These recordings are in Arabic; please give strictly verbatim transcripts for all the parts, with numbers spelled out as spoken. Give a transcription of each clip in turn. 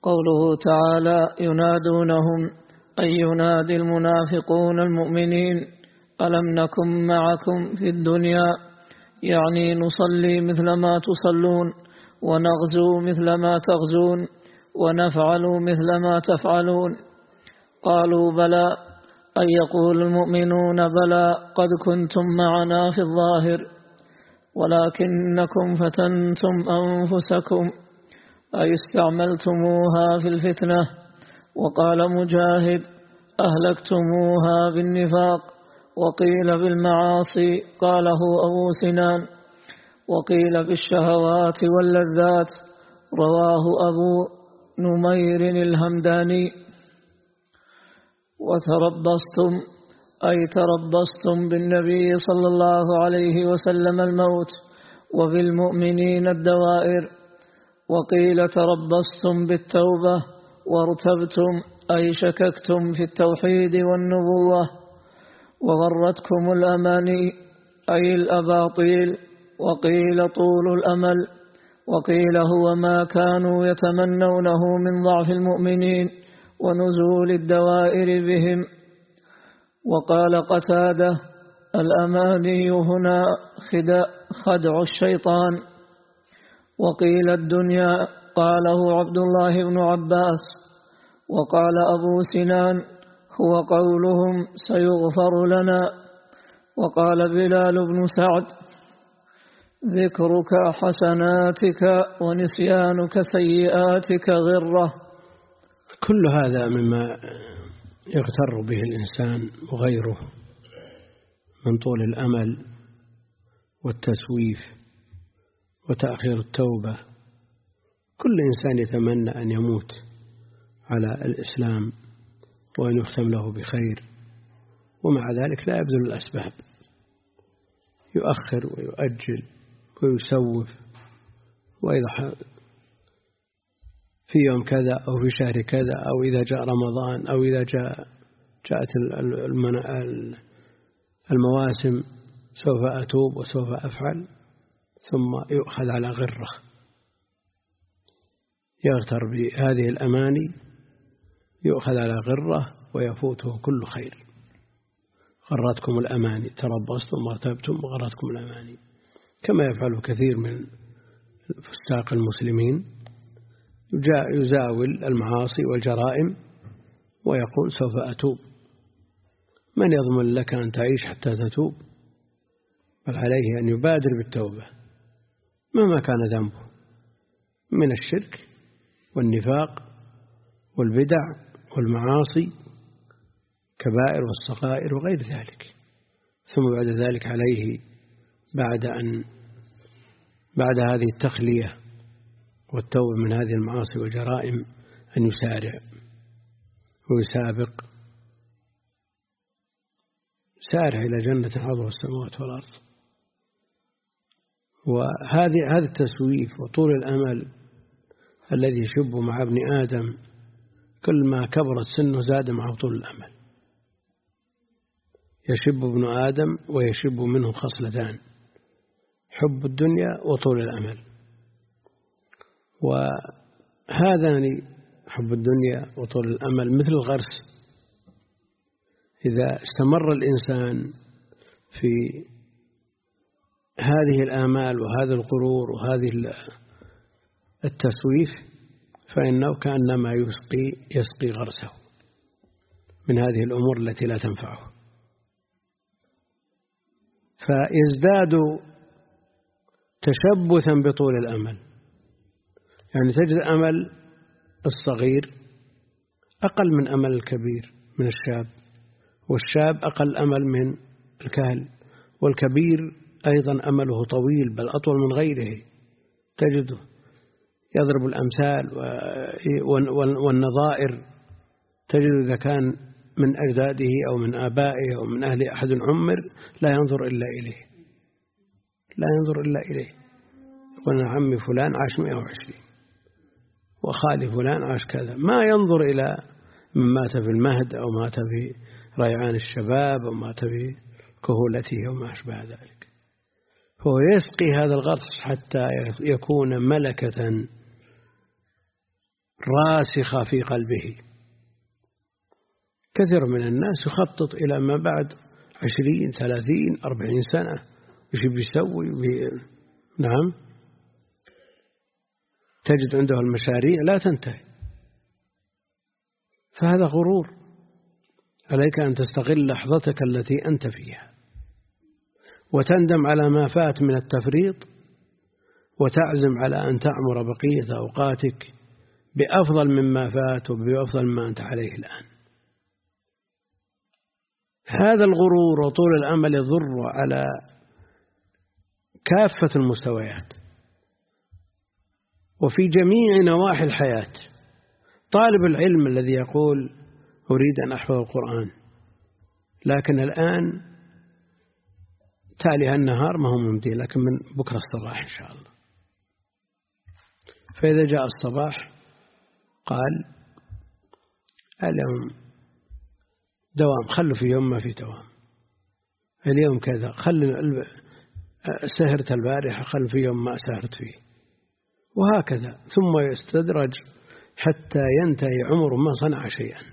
قوله تعالى ينادونهم أي ينادي المنافقون المؤمنين ألم نكن معكم في الدنيا، يعني نصلي مثل ما تصلون ونغزو مثل ما تغزون ونفعل مثل ما تفعلون. قالوا بلى، أن يقول المؤمنون بلى قد كنتم معنا في الظاهر ولكنكم فتنتم أنفسكم أي استعملتموها في الفتنة. وقال مجاهد أهلكتموها بالنفاق، وقيل بالمعاصي قاله أبو سنان، وقيل بالشهوات واللذات رواه أبو نمير الهمداني. وتربصتم أي تربصتم بالنبي صلى الله عليه وسلم الموت وبالمؤمنين الدوائر. وقيل تربصتم بالتوبة وارتبتم أي شككتم في التوحيد والنبوة. وغرتكم الأماني أي الأباطيل. وقيل طول الأمل، وقيل هو ما كانوا يتمنونه من ضعف المؤمنين ونزول الدوائر بهم. وقال قتادة الأماني هنا خدع الشيطان. وقيل الدنيا قاله عبد الله بن عباس. وقال أبو سنان هو قولهم سيغفر لنا. وقال بلال بن سعد ذكرك حسناتك ونسيانك سيئاتك غرة. كل هذا مما يغتر به الإنسان وغيره من طول الأمل والتسويف وتأخير التوبة. كل إنسان يتمنى أن يموت على الإسلام وأن يختم له بخير، ومع ذلك لا يبذل الأسباب، يؤخر ويؤجل ويسوف. وإذا في يوم كذا أو في شهر كذا أو إذا جاء رمضان أو إذا جاء جاءت المواسم سوف أتوب وسوف أفعل، ثم يؤخذ على غرة، يغتر بهذه الأماني، يؤخذ على غرة ويفوته كل خير. غرتكم الأماني، تربصتم وارتبتم وغرتكم الأماني، كما يفعل كثير من فساق المسلمين، يزاول المعاصي والجرائم ويقول سوف أتوب. من يضمن لك أن تعيش حتى تتوب؟ بل عليه أن يبادر بالتوبة مهما كان ذنبه من الشرك والنفاق والبدع والمعاصي كبائر والصغائر وغير ذلك. ثم بعد ذلك عليه بعد أن بعد هذه التخلية والتوبة من هذه المعاصي والجرائم أن يسارع ويسابق، سارع إلى جنة عرضها السماوات والأرض. وهذه هذا التسويف وطول الأمل الذي يشب مع ابن آدم، كل ما كبرت سنه زاد معه طول الأمل. يشب ابن آدم ويشب منه خصلتان: حب الدنيا وطول الأمل. وهذان حب الدنيا وطول الأمل مثل الغرس، إذا استمر الإنسان في هذه الآمال وهذا الغرور وهذه التسويف فإنه كأنما يسقي يسقي غرسه من هذه الأمور التي لا تنفعه، فيزداد تشبثا بطول الأمل. يعني تجد أمل الصغير أقل من أمل الكبير من الشاب، والشاب أقل أمل من الكهل، والكبير أيضا أمله طويل بل أطول من غيره. تجده يضرب الأمثال والنظائر، تجد إذا كان من أجداده أو من آبائه أو من أهل أحد عمر لا ينظر إلا إليه، لا ينظر إلا إليه. وأنا عمي فلان عاش مئة وعشرين وخالي فلان عاش كذا، ما ينظر إلى من مات في المهد أو مات في ريعان الشباب أو مات في كهولته أو ما أشبه ذلك. هو يسقي هذا الغرس حتى يكون ملكة راسخة في قلبه. كثير من الناس يخطط إلى ما بعد عشرين ثلاثين أربعين سنة، وش بيسوي بي... نعم، تجد عنده المشاريع لا تنتهي، فهذا غرور. عليك أن تستغل لحظتك التي أنت فيها وتندم على ما فات من التفريط، وتعزم على أن تعمر بقية أوقاتك بأفضل مما فات وبأفضل ما أنت عليه الآن. هذا الغرور وطول الأمل يضر على كافة المستويات وفي جميع نواحي الحياة. طالب العلم الذي يقول أريد أن أحفظ القرآن، لكن الآن تالي النهار ما هو ممدي، لكن من بكرة الصباح إن شاء الله. فإذا جاء الصباح قال اليوم دوام، خلوا في يوم ما في دوام، اليوم كذا، خل سهرت البارحة، خل في يوم ما سهرت فيه، وهكذا. ثم يستدرج حتى ينتهي عمره ما صنع شيئا،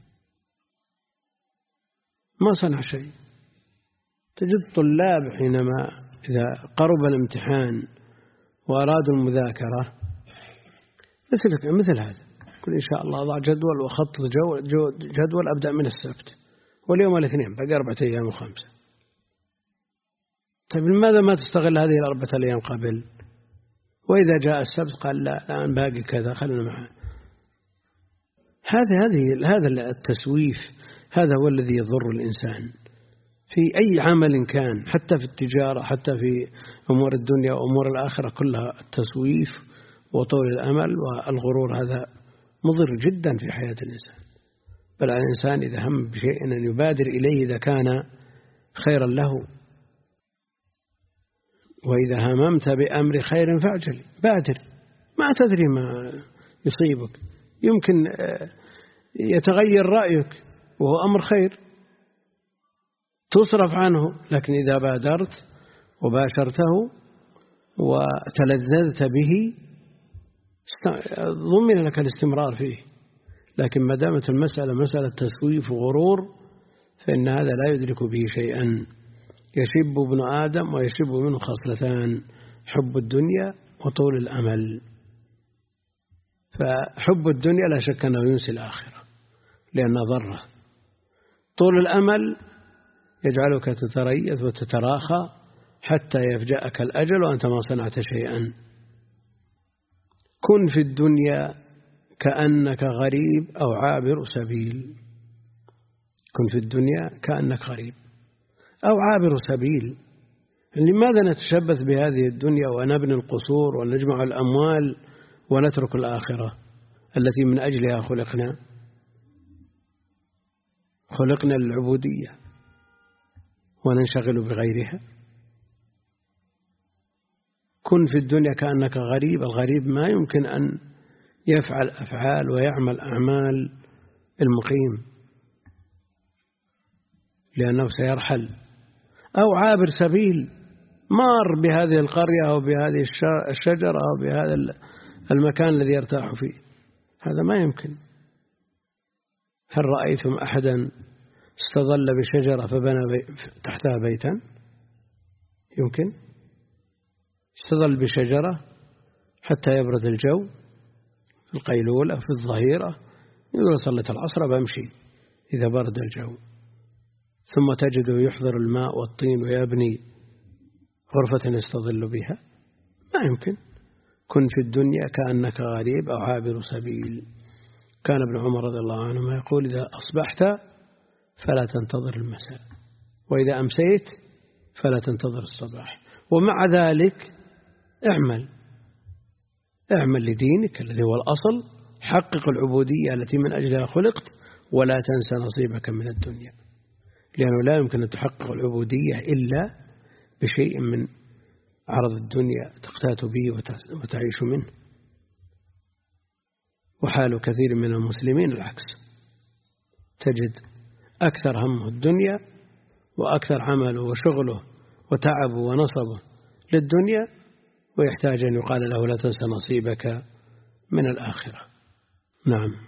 ما صنع شيء. تجد طلاب حينما إذا قرب الامتحان وأرادوا المذاكرة مثل مثل هذا، قل إن شاء الله أضع جدول وخطط جدول أبدأ من السبت، واليوم الاثنين باقي أربعة أيام وخمسة. طيب لماذا ما تستغل هذه الأربعة أيام قبل؟ وإذا جاء السبت قال لا الآن باقي كذا خلنا معه. هذا هذه هذا التسويف، هذا هو الذي يضر الإنسان في أي عمل كان، حتى في التجارة، حتى في أمور الدنيا وأمور الآخرة كلها. التسويف وطول الأمل والغرور هذا مضر جدا في حياة الإنسان. بل على الإنسان إذا هم بشيء أن يبادر إليه إذا كان خيرا له، وإذا هممت بأمر خير فاعجل، بادر، ما تدري ما يصيبك، يمكن يتغير رأيك وهو أمر خير تصرف عنه، لكن إذا بادرت وباشرته وتلذذت به ضمن لك الاستمرار فيه. لكن ما دامت المسألة مسألة تسويف وغرور فإن هذا لا يدرك به شيئا. يشب ابن آدم ويشب منه خصلتان: حب الدنيا وطول الأمل. فحب الدنيا لا شك أنه ينسي الآخرة لأنه ضره. طول الأمل يجعلك تتريث وتتراخى حتى يفجأك الأجل وأنت ما صنعت شيئا. كن في الدنيا كأنك غريب أو عابر سبيل. كن في الدنيا كأنك غريب أو عابر سبيل. لماذا نتشبث بهذه الدنيا ونبني القصور ونجمع الأموال ونترك الآخرة التي من أجلها خلقنا؟ خلقنا للعبودية وننشغل بغيرها. كن في الدنيا كأنك غريب. الغريب ما يمكن أن يفعل أفعال ويعمل أعمال المقيم لأنه سيرحل. أو عابر سبيل، مار بهذه القرية أو بهذه الشجرة أو بهذا المكان الذي يرتاح فيه، هذا ما يمكن. هل رأيتم أحدا استظل بشجرة فبنى تحتها بيتا؟ يمكن؟ استظل بشجرة حتى يبرد الجو في القيلولة في الظهيرة، يقول صلت العصر بمشي إذا برد الجو، ثم تجده يحضر الماء والطين ويبني غرفة يستظل بها. ما يمكن. كن في الدنيا كأنك غريب أو عابر سبيل. كان ابن عمر رضي الله عنهما يقول: إذا أصبحت فلا تنتظر المساء، وإذا أمسيت فلا تنتظر الصباح. ومع ذلك اعمل اعمل لدينك الذي هو الأصل، حقق العبودية التي من أجلها خلقت، ولا تنسى نصيبك من الدنيا، لأنه لا يمكن أن تحقق العبودية إلا بشيء من عرض الدنيا تقتات به وتعيش منه. وحال كثير من المسلمين العكس، تجد أكثر همه الدنيا وأكثر عمله وشغله وتعبه ونصبه للدنيا، ويحتاج أن يقال له لا تنسى نصيبك من الآخرة. نعم.